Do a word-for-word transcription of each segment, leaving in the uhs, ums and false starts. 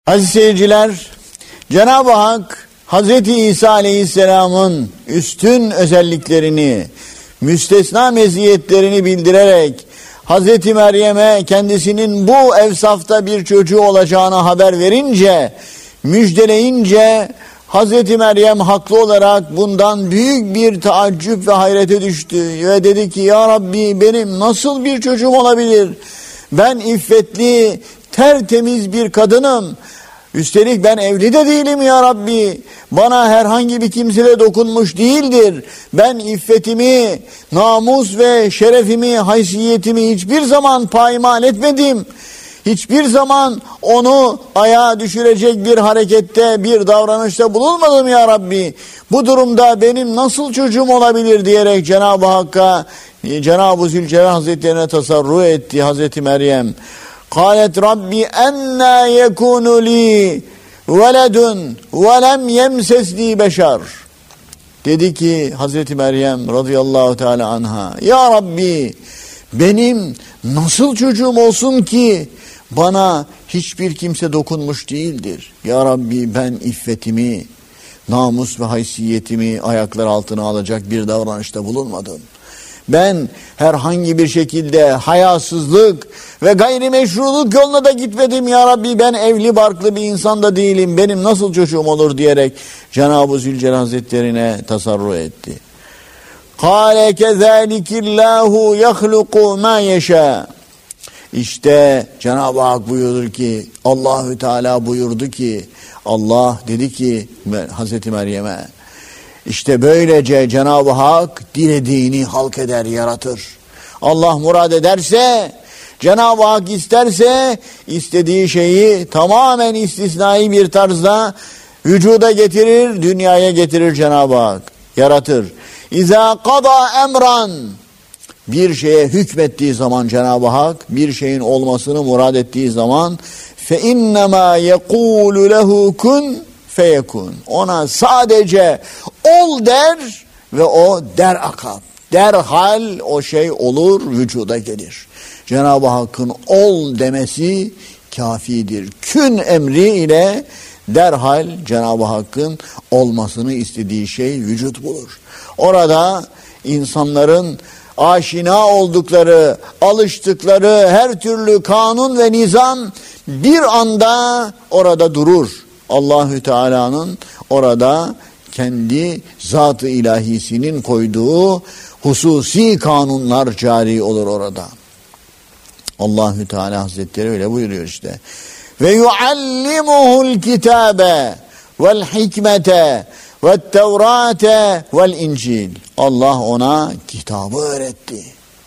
Aziz seyirciler, Cenab-ı Hak Hazreti İsa Aleyhisselam'ın üstün özelliklerini, müstesna meziyetlerini bildirerek Hazreti Meryem'e kendisinin bu evsafta bir çocuğu olacağını haber verince, müjdeleyince Hazreti Meryem haklı olarak bundan büyük bir taaccüp ve hayrete düştü ve dedi ki, ya Rabbi, benim nasıl bir çocuğum olabilir? Ben iffetli, tertemiz bir kadınım. Üstelik ben evli de değilim ya Rabbi. Bana herhangi bir kimse dokunmuş değildir. Ben iffetimi, namus ve şerefimi, haysiyetimi hiçbir zaman paymal etmedim. Hiçbir zaman onu ayağa düşürecek bir harekette, bir davranışta bulunmadım ya Rabbi. Bu durumda benim nasıl çocuğum olabilir diyerek Cenab-ı Hakk'a, Cenab-ı Zülcelal Hazretlerine tasarruf etti Hazreti Meryem. Kâlet Rabbi ennâ yekûnü lî veledun ve lem yemsesnî beşer. Dedi ki Hazreti Meryem radıyallahu teala anha, ya Rabbi, benim nasıl çocuğum olsun ki bana hiçbir kimse dokunmuş değildir. Ya Rabbi, ben iffetimi, namus ve haysiyetimi ayaklar altına alacak bir davranışta bulunmadım. Ben herhangi bir şekilde hayasızlık ve gayrimeşruluk yoluna da gitmedim ya Rabbi. Ben evli barklı bir insan da değilim. Benim nasıl çocuğum olur diyerek Cenab-ı Zülcelal Hazretlerine tasarruf etti. Kâle kezâlikillâhu yahluku mâ yeşâ. İşte Cenab-ı Hak buyurur ki, Allahü Teala buyurdu ki, Allah dedi ki Hazreti Meryem'e, İşte böylece Cenab-ı Hak dilediğini halk eder, yaratır. Allah murad ederse, Cenab-ı Hak isterse, istediği şeyi tamamen istisnai bir tarzda vücuda getirir, dünyaya getirir Cenab-ı Hak, yaratır. İzâ qada emran, bir şeye hükmettiği zaman Cenab-ı Hak, bir şeyin olmasını murad ettiği zaman, fe innemâ yekûlü lehu kun feyekun. Ona sadece ol der ve o der akab. Derhal o şey olur, vücuda gelir. Cenab-ı Hakk'ın ol demesi kafidir. Kün emri ile derhal Cenab-ı Hakk'ın olmasını istediği şey vücut bulur. Orada insanların aşina oldukları, alıştıkları her türlü kanun ve nizam bir anda orada durur. Allahü Teala'nın orada kendi zat-ı ilahisinin koyduğu hususi kanunlar cari olur orada. Allahü Teala Hazretleri öyle buyuruyor işte. Ve yuallimuhul kitabe vel hikmete ve't tevrate vel incil. Allah ona kitabı öğretti.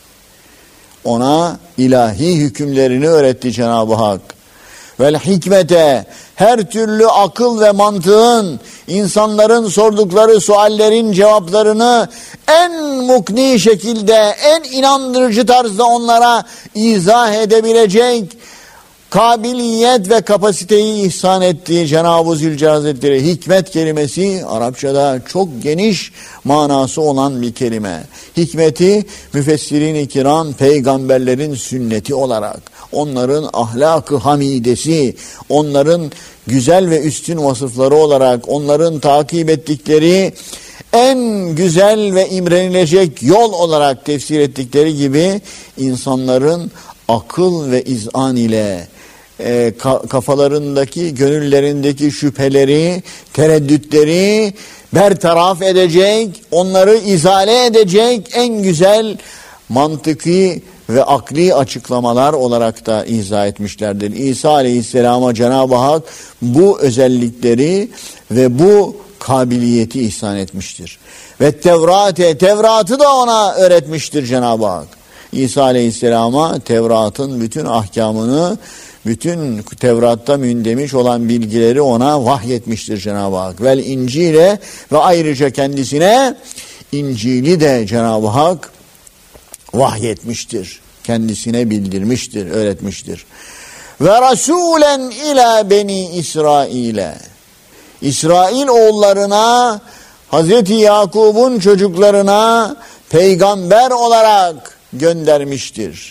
Ona ilahi hükümlerini öğretti Cenab-ı Hak. Vel hikmete, her türlü akıl ve mantığın, insanların sordukları suallerin cevaplarını en mukni şekilde, en inandırıcı tarzda onlara izah edebilecek kabiliyet ve kapasiteyi ihsan ettiği Cenab-ı Zülcelal Hazretleri. Hikmet kelimesi Arapçada çok geniş manası olan bir kelime. Hikmeti müfessirin-i kiram peygamberlerin sünneti olarak, onların ahlak-ı hamidesi, onların güzel ve üstün vasıfları olarak, onların takip ettikleri en güzel ve imrenilecek yol olarak tefsir ettikleri gibi insanların akıl ve izan ile e, ka- kafalarındaki, gönüllerindeki şüpheleri, tereddütleri bertaraf edecek, onları izale edecek en güzel mantıki ve akli açıklamalar olarak da izah etmişlerdir. İsa Aleyhisselam'a Cenab-ı Hak bu özellikleri ve bu kabiliyeti ihsan etmiştir. Ve Tevrat'e, Tevrat'ı da ona öğretmiştir Cenab-ı Hak. İsa Aleyhisselam'a Tevrat'ın bütün ahkamını, bütün Tevrat'ta mündemiş olan bilgileri ona vahyetmiştir Cenab-ı Hak. Vel İncil'e ve ayrıca kendisine İncil'i de Cenab-ı Hak vahyetmiştir. Kendisine bildirmiştir, öğretmiştir. Ve rasulen ila beni İsrail'e. İsrail oğullarına, Hazreti Yakub'un çocuklarına peygamber olarak göndermiştir.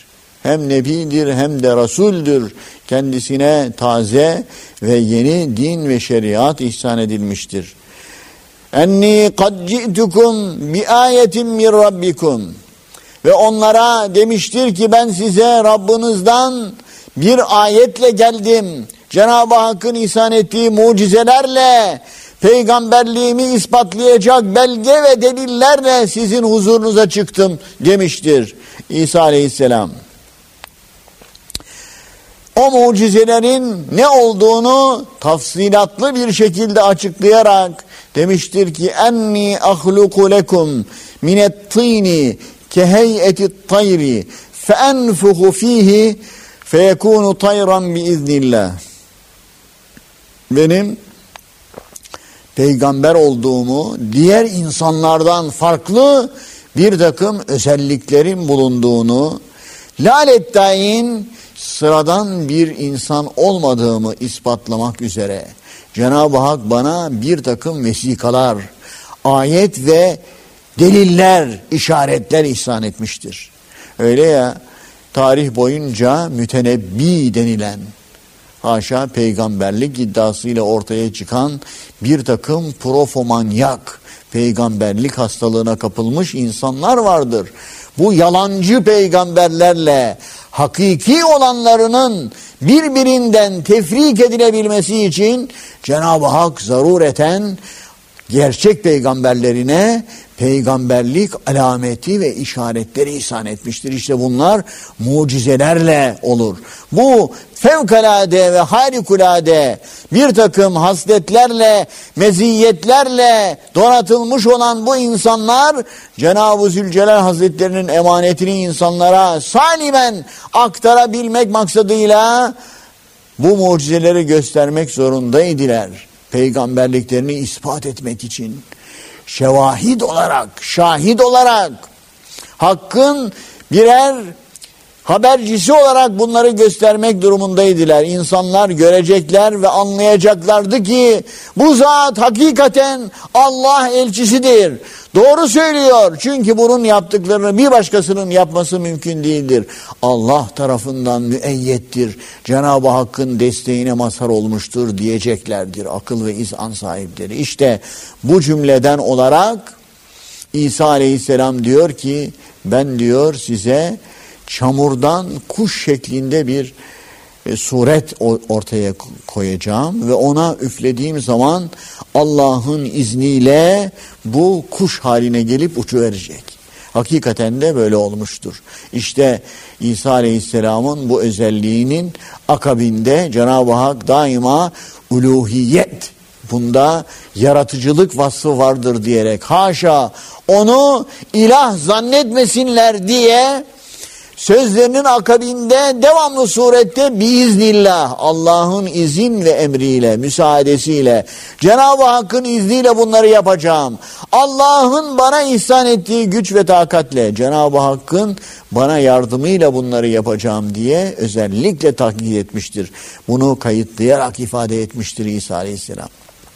hem nebidir hem de rasuldür. Kendisine taze ve yeni din ve şeriat ihsan edilmiştir. Enni kad ci'tukum bi ayetin min rabbikum. Ve onlara demiştir ki ben size Rabbinizden bir ayetle geldim. Cenab-ı Hakk'ın ihsan ettiği mucizelerle, peygamberliğimi ispatlayacak belge ve delillerle sizin huzurunuza çıktım demiştir İsa Aleyhisselam. O mucizelerin ne olduğunu tafsilatlı bir şekilde açıklayarak demiştir ki enni ahluku lekum minettini keheyeti tayri fe enfuhu fihi feyekunu tayran biiznillah. Benim peygamber olduğumu, diğer insanlardan farklı bir takım özelliklerin bulunduğunu, lalettayin sıradan bir insan olmadığımı ispatlamak üzere Cenab-ı Hak bana bir takım vesikalar, ayet ve deliller, işaretler ihsan etmiştir. Öyle ya, tarih boyunca mütenebbi denilen, haşa peygamberlik iddiasıyla ortaya çıkan bir takım profomanyak, peygamberlik hastalığına kapılmış insanlar vardır. Bu yalancı peygamberlerle hakiki olanlarının birbirinden tefrik edilebilmesi için Cenab-ı Hak zarureten gerçek peygamberlerine peygamberlik alameti ve işaretleri ihsan etmiştir. İşte bunlar mucizelerle olur. Bu fevkalade ve harikulade bir takım hasletlerle, meziyetlerle donatılmış olan bu insanlar Cenab-ı Zülcelal Hazretlerinin emanetini insanlara salimen aktarabilmek maksadıyla bu mucizeleri göstermek zorundaydılar. Peygamberliklerini ispat etmek için. Şevahid olarak, şahit olarak, Hakk'ın birer habercisi olarak bunları göstermek durumundaydılar. İnsanlar görecekler ve anlayacaklardı ki bu zat hakikaten Allah elçisidir. Doğru söylüyor. Çünkü bunun yaptıklarını bir başkasının yapması mümkün değildir. Allah tarafından müeyyettir. Cenab-ı Hakk'ın desteğine mazhar olmuştur diyeceklerdir akıl ve izan sahipleri. İşte bu cümleden olarak İsa Aleyhisselam diyor ki ben diyor size çamurdan kuş şeklinde bir e, suret ortaya koyacağım ve ona üflediğim zaman Allah'ın izniyle bu kuş haline gelip uçuverecek. Hakikaten de böyle olmuştur. İşte İsa Aleyhisselam'ın bu özelliğinin akabinde Cenab-ı Hak daima uluhiyet, bunda yaratıcılık vasfı vardır diyerek haşa onu ilah zannetmesinler diye sözlerinin akabinde devamlı surette biiznillah, Allah'ın izin ve emriyle, müsaadesiyle, Cenab-ı Hakk'ın izniyle bunları yapacağım. Allah'ın bana ihsan ettiği güç ve takatle, Cenab-ı Hakk'ın bana yardımıyla bunları yapacağım diye özellikle tahdid etmiştir. Bunu kayıtlayarak ifade etmiştir İsa Aleyhisselam.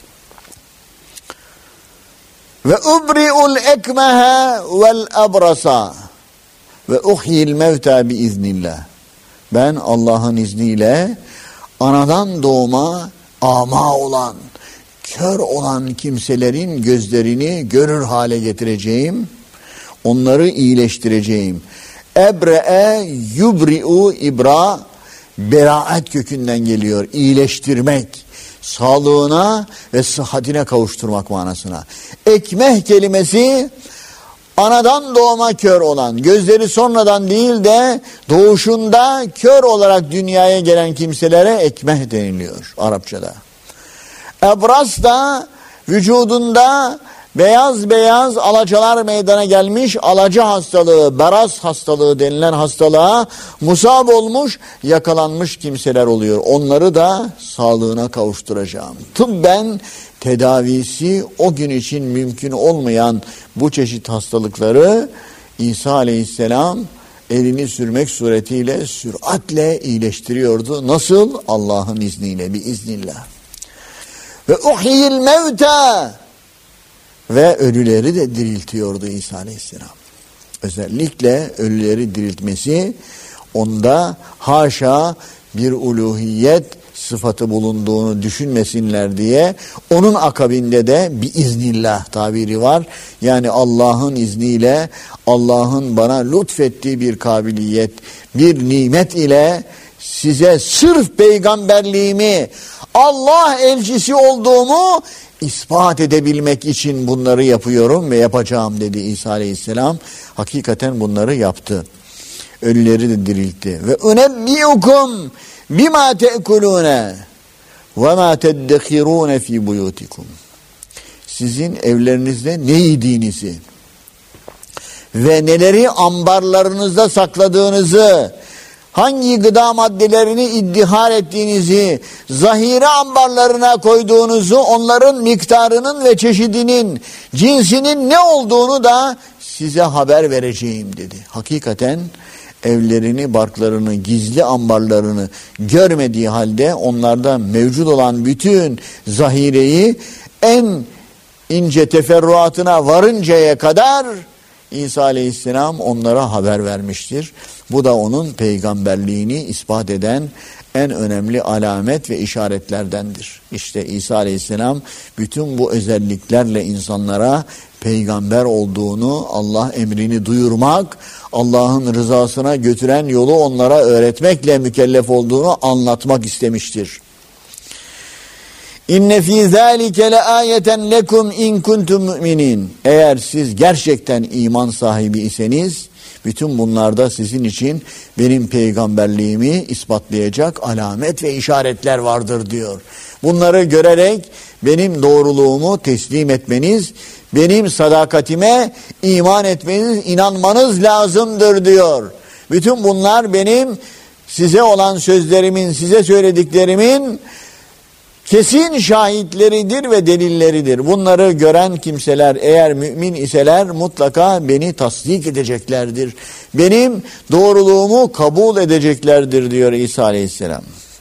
Ve ubri'ul ekmehe vel abrasa ve uhyil mevta biiznillah. Ben Allah'ın izniyle anadan doğma ama olan, kör olan kimselerin gözlerini görür hale getireceğim. Onları iyileştireceğim. Ebre'e yubri'u ibra, beraat kökünden geliyor. İyileştirmek, sağlığına ve sıhhatine kavuşturmak manasına. Ekmeh kelimesi anadan doğma kör olan, gözleri sonradan değil de doğuşunda kör olarak dünyaya gelen kimselere ekmeh deniliyor Arapçada. Ebras da vücudunda beyaz beyaz alacalar meydana gelmiş, alaca hastalığı, beraz hastalığı denilen hastalığa musab olmuş, yakalanmış kimseler oluyor. Onları da sağlığına kavuşturacağım. Tıbben tedavisi o gün için mümkün olmayan bu çeşit hastalıkları İsa Aleyhisselam elini sürmek suretiyle süratle iyileştiriyordu. Nasıl? Allah'ın izniyle, biiznillah. Ve uhyil mevta, ve ölüleri de diriltiyordu İsa Aleyhisselam. Özellikle ölüleri diriltmesi onda haşa bir uluhiyet sıfatı bulunduğunu düşünmesinler diye onun akabinde de biiznillah tabiri var. Yani Allah'ın izniyle, Allah'ın bana lütfettiği bir kabiliyet, bir nimet ile size sırf peygamberliğimi, Allah elçisi olduğumu ispat edebilmek için bunları yapıyorum ve yapacağım dedi İsa Aleyhisselam. Hakikaten bunları yaptı. Ölüleri de diriltti. Ve unebbiukum bima te'kulune ve ma teddekirune fi buyutikum. Sizin evlerinizde ne yediğinizi ve neleri ambarlarınızda sakladığınızı, hangi gıda maddelerini iddihar ettiğinizi, zahire ambarlarına koyduğunuzu, onların miktarının ve çeşidinin, cinsinin ne olduğunu da size haber vereceğim dedi. Hakikaten evlerini, barklarını, gizli ambarlarını görmediği halde onlarda mevcut olan bütün zahireyi en ince teferruatına varıncaya kadar İsa Aleyhisselam onlara haber vermiştir. Bu da onun peygamberliğini ispat eden en önemli alamet ve işaretlerdendir. İşte İsa Aleyhisselam bütün bu özelliklerle insanlara peygamber olduğunu, Allah emrini duyurmak, Allah'ın rızasına götüren yolu onlara öğretmekle mükellef olduğunu anlatmak istemiştir. İnne fî zâlike le âyeten lekum in kuntum mu'minin. Eğer siz gerçekten iman sahibi iseniz, bütün bunlarda sizin için benim peygamberliğimi ispatlayacak alamet ve işaretler vardır diyor. Bunları görerek benim doğruluğumu teslim etmeniz, benim sadakatime iman etmeniz, inanmanız lazımdır diyor. Bütün bunlar benim size olan sözlerimin, size söylediklerimin kesin şahitleridir ve delilleridir. Bunları gören kimseler eğer mümin iseler mutlaka beni tasdik edeceklerdir. Benim doğruluğumu kabul edeceklerdir diyor İsa Aleyhisselam.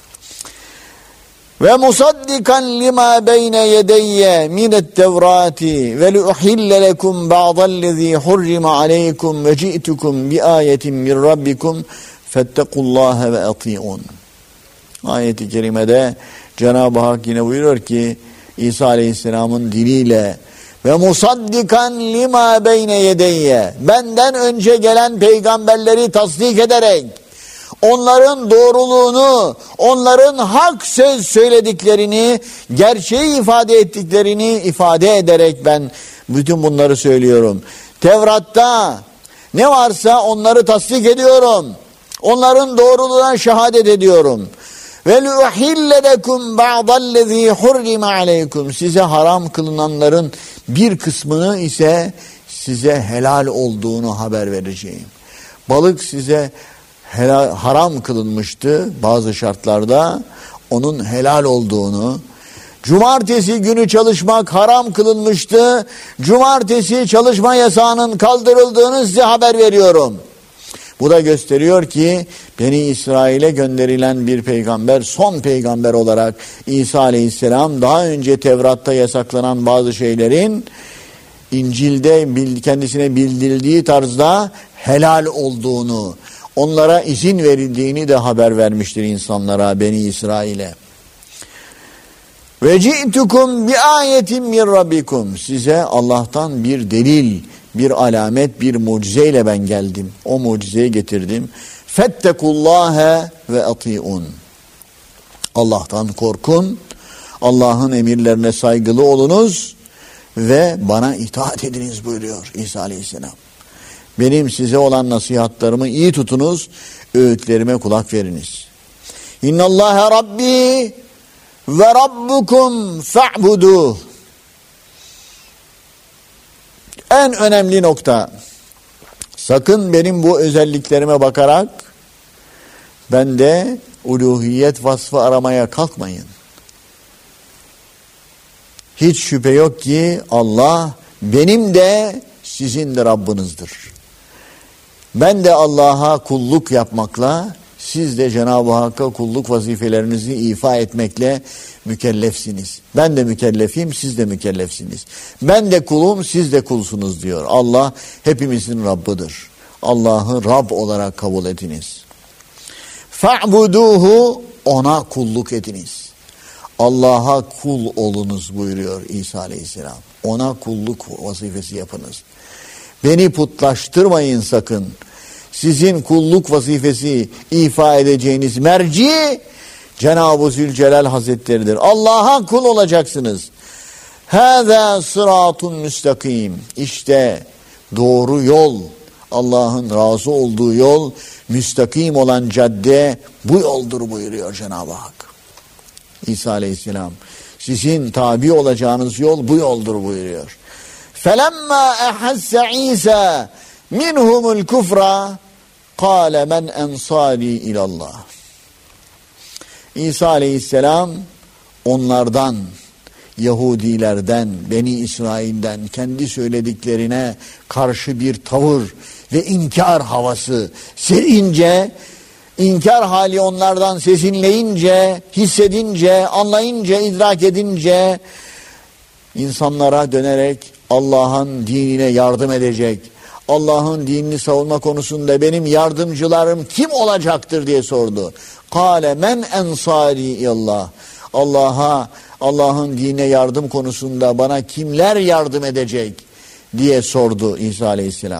Ve musaddikan lima beyne yedeyye minet tevrati ve luhille lekum ba'dallezî hurrime aleykum ve ci'tukum bi ayetin min rabbikum fettekullâhe ve ati'un. Ayet-i kerimede Cenab-ı Hak yine buyuruyor ki İsa Aleyhisselam'ın diliyle ve musaddikan lima beyne yedeyye, benden önce gelen peygamberleri tasdik ederek onların doğruluğunu, onların hak söz söylediklerini, gerçeği ifade ettiklerini ifade ederek ben bütün bunları söylüyorum. Tevrat'ta ne varsa onları tasdik ediyorum. Onların doğruluğuna şehadet ediyorum. Ve luhille lekum ba'dallezî hurrime aleykum. Size haram kılınanların bir kısmını ise size helal olduğunu haber vereceğim. Balık size helal, haram kılınmıştı bazı şartlarda, onun helal olduğunu. Cumartesi günü çalışmak haram kılınmıştı. Cumartesi çalışma yasağının kaldırıldığını size haber veriyorum. Bu da gösteriyor ki Beni İsrail'e gönderilen bir peygamber, son peygamber olarak İsa Aleyhisselam daha önce Tevrat'ta yasaklanan bazı şeylerin İncil'de kendisine bildirildiği tarzda helal olduğunu, onlara izin verildiğini de haber vermiştir insanlara, Beni İsrail'e. Ve ci'tukum bi ayetin min rabbikum. Size Allah'tan bir delil, bir alamet, bir mucizeyle ben geldim. O mucizeyi getirdim. Fettekullâhe ve ati'un. Allah'tan korkun, Allah'ın emirlerine saygılı olunuz ve bana itaat ediniz buyuruyor İsa Aleyhisselam. Benim size olan nasihatlarımı iyi tutunuz, öğütlerime kulak veriniz. İnnallâhe Rabbi ve Rabbukum fa'buduh. En önemli nokta, sakın benim bu özelliklerime bakarak bende uluhiyet vasfı aramaya kalkmayın. Hiç şüphe yok ki Allah benim de sizin de Rabbinizdir. Ben de Allah'a kulluk yapmakla, siz de Cenab-ı Hakk'a kulluk vazifelerinizi ifa etmekle mükellefsiniz. Ben de mükellefim, siz de mükellefsiniz. Ben de kulum, siz de kulsunuz diyor. Allah hepimizin Rabbidir. Allah'ı Rab olarak kabul ediniz. Fa'buduhu, ona kulluk ediniz. Allah'a kul olunuz buyuruyor İsa Aleyhisselam. Ona kulluk vazifesi yapınız. Beni putlaştırmayın sakın. Sizin kulluk vazifesi ifa edeceğiniz merci Cenab-ı Zülcelal Hazretleri'dir. Allah'a kul olacaksınız. Hâzâ sıratun müstakim. İşte doğru yol, Allah'ın razı olduğu yol, müstakim olan cadde bu yoldur buyuruyor Cenab-ı Hak. İsa Aleyhisselam, sizin tabi olacağınız yol bu yoldur buyuruyor. فَلَمَّا اَحَسَّ عِيسَى مِنْهُمُ الْكُفْرَ قَالَ مَنْ اَنْصَارِي اِلَى اللّٰهِ. İsa Aleyhisselam onlardan, Yahudilerden, Beni İsrail'den kendi söylediklerine karşı bir tavır ve inkar havası serince, inkar hali onlardan sesinleyince, hissedince, anlayınca, idrak edince insanlara dönerek Allah'ın dinine yardım edecek, Allah'ın dinini savunma konusunda benim yardımcılarım kim olacaktır diye sordu. Kâle men ensâri illallah. Allah'a, Allah'ın dinine yardım konusunda bana kimler yardım edecek diye sordu İsa Aleyhisselam.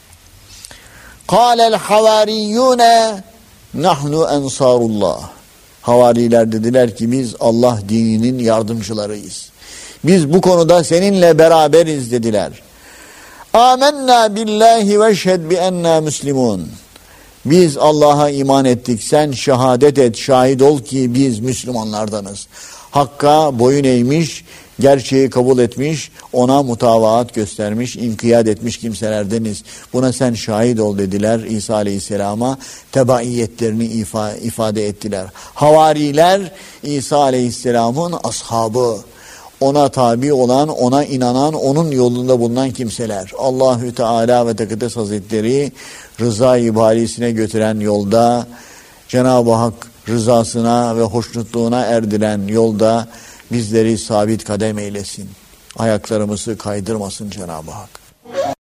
Kâlel havariyyûne nahnu ensarullah. Havariler dediler ki biz Allah dininin yardımcılarıyız. Biz bu konuda seninle beraberiz dediler. Âmennâ billahi ve şhed bi ennâ müslimûn. Biz Allah'a iman ettik. Sen şehadet et, şahit ol ki biz Müslümanlardanız. Hakka boyun eğmiş, gerçeği kabul etmiş, ona mutavaat göstermiş, inkiyat etmiş kimselerdeniz. Buna sen şahit ol dediler İsa Aleyhisselam'a, tebaiyetlerini ifa, ifade ettiler. Havariler İsa Aleyhisselam'ın ashabı. Ona tabi olan, ona inanan, onun yolunda bulunan kimseler. Allahü Teala ve Tekaddes Hazretleri rıza-i bârisine götüren yolda, Cenab-ı Hak rızasına ve hoşnutluğuna erdiren yolda bizleri sabit kadem eylesin. Ayaklarımızı kaydırmasın Cenab-ı Hak.